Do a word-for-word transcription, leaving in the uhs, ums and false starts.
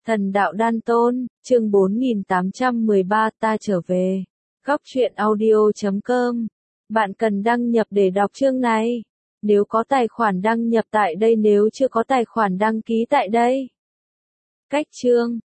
Thần đạo đan tôn, chương bốn nghìn tám trăm mười ba ta trở về. Góc truyện audio chấm com. Bạn cần đăng nhập để đọc chương này. Nếu có tài khoản đăng nhập tại đây, nếu chưa có tài khoản đăng ký tại đây. Cách chương,